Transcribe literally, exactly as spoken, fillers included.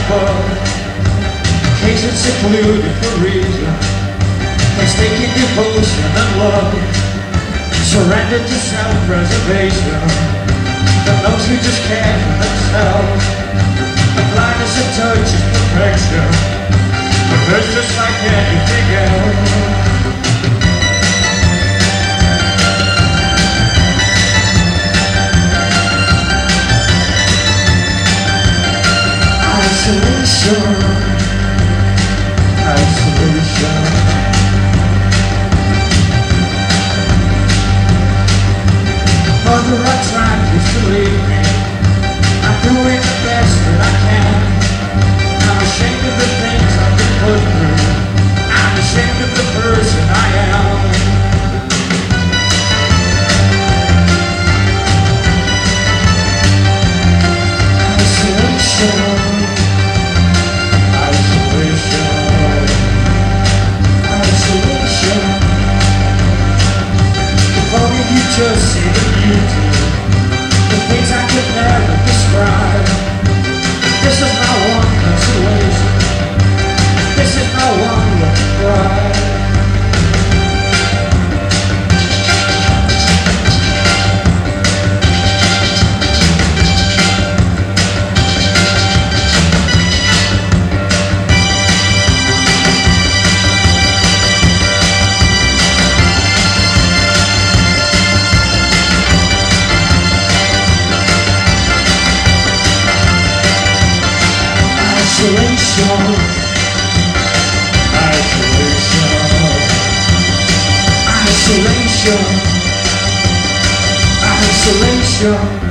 above. Occasions secluded for reason, mistaking devotion and love. Surrender to self-preservation from those who just care for themselves. The blindness of touch is perfection, but there's just like anything else. Isolation, isolation. Mother, I tried to believe me. I'm doing the best that I can. I'm ashamed of the things I've been put through. I'm ashamed of the person I am. Isolation. Just see the beauty, the things I could never describe. This is my one consolation. This is my one look pride. Isolation, isolation, isolation, isolation.